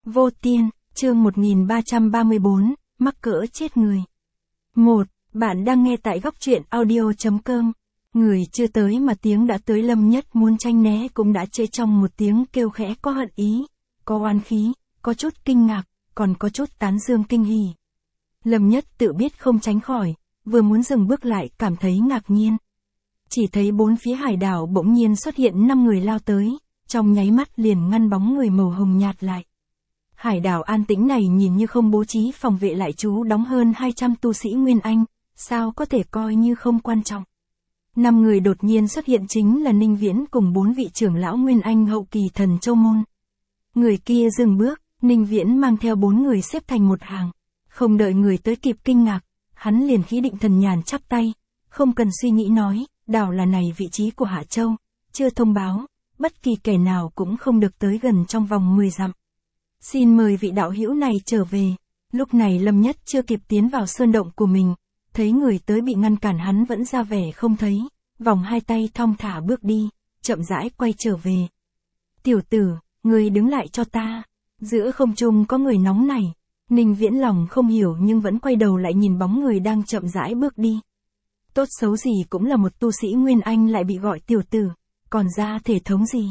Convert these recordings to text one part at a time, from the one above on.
Vô Tiên, chương 1334, mắc cỡ chết người. 1. Bạn đang nghe tại góc truyện audio.com. Người chưa tới mà tiếng đã tới. Lâm Nhất muốn tranh né cũng đã trễ trong một tiếng kêu khẽ có hận ý, có oán khí, có chút kinh ngạc, còn có chút tán dương kinh hỉ. Lâm Nhất tự biết không tránh khỏi, vừa muốn dừng bước lại cảm thấy ngạc nhiên. Chỉ thấy bốn phía hải đảo bỗng nhiên xuất hiện 5 người lao tới, trong nháy mắt liền ngăn bóng người màu hồng nhạt lại. Hải đảo an tĩnh này nhìn như không bố trí phòng vệ lại trú đóng hơn 200 tu sĩ Nguyên Anh, sao có thể coi như không quan trọng. 5 người đột nhiên xuất hiện chính là Ninh Viễn cùng 4 vị trưởng lão Nguyên Anh hậu kỳ Thần Châu Môn. Người kia dừng bước, Ninh Viễn mang theo 4 người xếp thành một hàng. Không đợi người tới kịp kinh ngạc, hắn liền khí định thần nhàn chắp tay, không cần suy nghĩ nói, đảo là này vị trí của Hạ Châu, chưa thông báo, bất kỳ kẻ nào cũng không được tới gần trong vòng 10 dặm. Xin mời vị đạo hữu này trở về. Lúc này Lâm Nhất chưa kịp tiến vào sơn động của mình, thấy người tới bị ngăn cản hắn vẫn ra vẻ không thấy, vòng hai tay thong thả bước đi, chậm rãi quay trở về. Tiểu tử, người đứng lại cho ta. Giữa không trung có người nóng nảy. Ninh Viễn lòng không hiểu nhưng vẫn quay đầu lại nhìn bóng người đang chậm rãi bước đi. Tốt xấu gì cũng là một tu sĩ Nguyên Anh lại bị gọi tiểu tử, còn ra thể thống gì.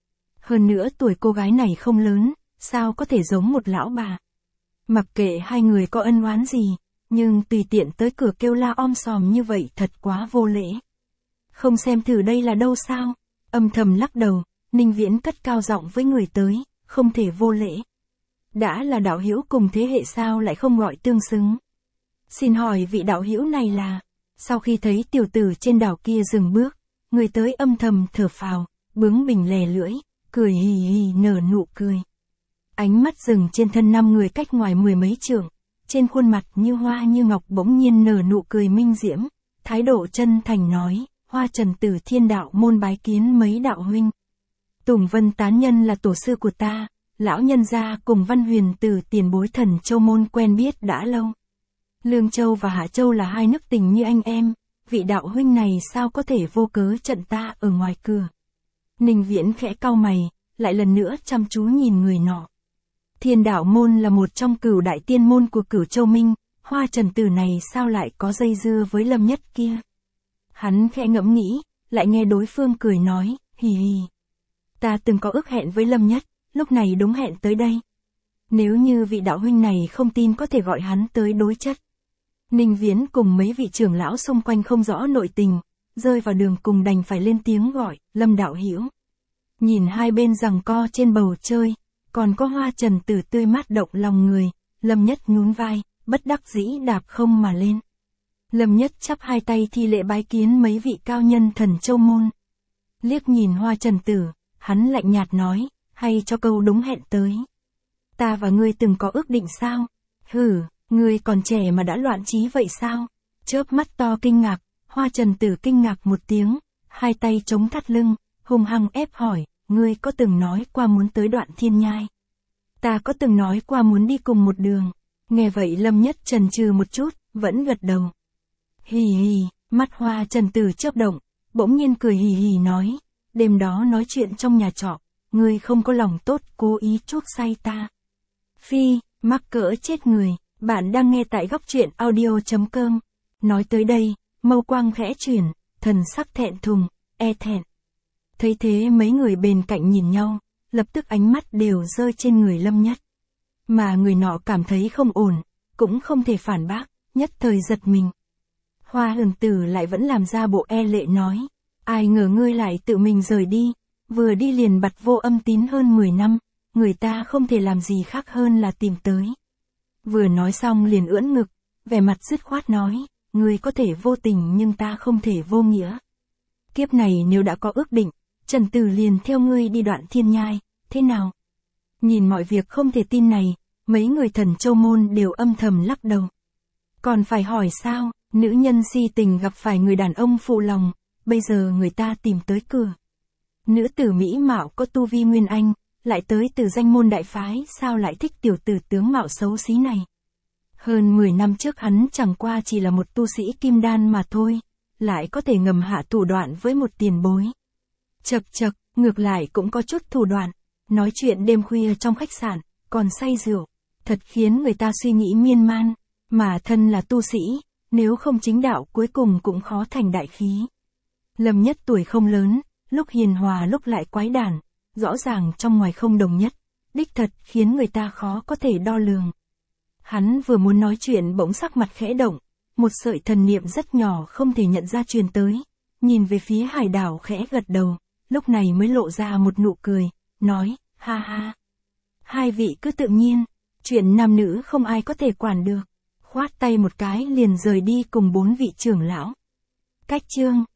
Hơn nữa tuổi cô gái này không lớn, sao có thể giống một lão bà. Mặc kệ hai người có ân oán gì, nhưng tùy tiện tới cửa kêu la om sòm như vậy thật quá vô lễ. Không xem thử đây là đâu sao? Âm thầm lắc đầu, Ninh Viễn cất cao giọng với người tới, không thể vô lễ. Đã là đạo hữu cùng thế hệ sao lại không gọi tương xứng. Xin hỏi vị đạo hữu này là... Sau khi thấy tiểu tử trên đảo kia dừng bước, người tới âm thầm thở phào, bướng bỉnh lè lưỡi, cười hì hì nở nụ cười. Ánh mắt dừng trên thân 5 người cách ngoài 10 mấy trượng, trên khuôn mặt như hoa như ngọc bỗng nhiên nở nụ cười minh diễm, thái độ chân thành nói, Hoa Trần Tử Thiên Đạo Môn bái kiến mấy đạo huynh. Tùng Vân Tán Nhân là tổ sư của ta, lão nhân gia cùng Văn Huyền Tử tiền bối Thần Châu Môn quen biết đã lâu. Lương Châu và Hạ Châu là hai nước tình như anh em, vị đạo huynh này sao có thể vô cớ chặn ta ở ngoài cửa. Ninh Viễn khẽ cau mày, lại lần nữa chăm chú nhìn người nọ. Thiên Đạo Môn là một trong cửu đại tiên môn của Cửu Châu Minh, Hoa Trần Tử này sao lại có dây dưa với Lâm Nhất kia. Hắn khẽ ngẫm nghĩ, lại nghe đối phương cười nói, hì hì. Ta từng có ước hẹn với Lâm Nhất, lúc này đúng hẹn tới đây. Nếu như vị đạo huynh này không tin có thể gọi hắn tới đối chất. Ninh Viễn cùng mấy vị trưởng lão xung quanh không rõ nội tình, rơi vào đường cùng đành phải lên tiếng gọi, Lâm đạo hữu. Nhìn hai bên giằng co trên bầu trời, còn có Hoa Trần Tử tươi mát động lòng người, Lâm Nhất nhún vai, bất đắc dĩ đạp không mà lên. Lâm Nhất chắp hai tay thi lễ bái kiến mấy vị cao nhân Thần Châu Môn. Liếc nhìn Hoa Trần Tử, hắn lạnh nhạt nói, hay cho câu đúng hẹn tới. Ta và ngươi từng có ước định sao? Hử, ngươi còn trẻ mà đã loạn trí vậy sao? Chớp mắt to kinh ngạc, Hoa Trần Tử kinh ngạc một tiếng, hai tay chống thắt lưng, hung hăng ép hỏi, ngươi có từng nói qua muốn tới Đoạn Thiên Nhai? Ta có từng nói qua muốn đi cùng một đường. Nghe vậy Lâm Nhất chần chừ một chút, vẫn gật đầu. Hì hì, mắt Hoa Trần Tử chớp động, bỗng nhiên cười hì hì nói, đêm đó nói chuyện trong nhà trọ, ngươi không có lòng tốt cố ý chuốc say ta. Phi, mắc cỡ chết người, bạn đang nghe tại góc truyện audio.com. Nói tới đây, mâu quang khẽ chuyển, thần sắc thẹn thùng, e thẹn. Thấy thế mấy người bên cạnh nhìn nhau, lập tức ánh mắt đều rơi trên người Lâm Nhất. Mà người nọ cảm thấy không ổn, cũng không thể phản bác, nhất thời giật mình. Hoa Trần Tử lại vẫn làm ra bộ e lệ nói, ai ngờ ngươi lại tự mình rời đi, vừa đi liền bặt vô âm tín hơn 10 năm, người ta không thể làm gì khác hơn là tìm tới. Vừa nói xong liền ưỡn ngực, vẻ mặt dứt khoát nói, ngươi có thể vô tình nhưng ta không thể vô nghĩa. Kiếp này nếu đã có ước định, Trần Tử liền theo ngươi đi Đoạn Thiên Nhai, thế nào? Nhìn mọi việc không thể tin này, mấy người Thần Châu Môn đều âm thầm lắc đầu. Còn phải hỏi sao, nữ nhân si tình gặp phải người đàn ông phụ lòng, bây giờ người ta tìm tới cửa. Nữ tử mỹ mạo có tu vi Nguyên Anh, lại tới từ danh môn đại phái, sao lại thích tiểu tử tướng mạo xấu xí này. Hơn 10 năm trước hắn chẳng qua chỉ là một tu sĩ kim đan mà thôi, lại có thể ngầm hạ thủ đoạn với một tiền bối. Chậc chậc, ngược lại cũng có chút thủ đoạn, nói chuyện đêm khuya trong khách sạn, còn say rượu, thật khiến người ta suy nghĩ miên man, mà thân là tu sĩ, nếu không chính đạo cuối cùng cũng khó thành đại khí. Lâm Nhất tuổi không lớn, lúc hiền hòa lúc lại quái đản, rõ ràng trong ngoài không đồng nhất, đích thật khiến người ta khó có thể đo lường. Hắn vừa muốn nói chuyện bỗng sắc mặt khẽ động, một sợi thần niệm rất nhỏ không thể nhận ra truyền tới, nhìn về phía Hải Đảo khẽ gật đầu, lúc này mới lộ ra một nụ cười, nói, ha ha. Hai vị cứ tự nhiên, chuyện nam nữ không ai có thể quản được. Khoát tay một cái liền rời đi cùng 4 vị trưởng lão. Cách chương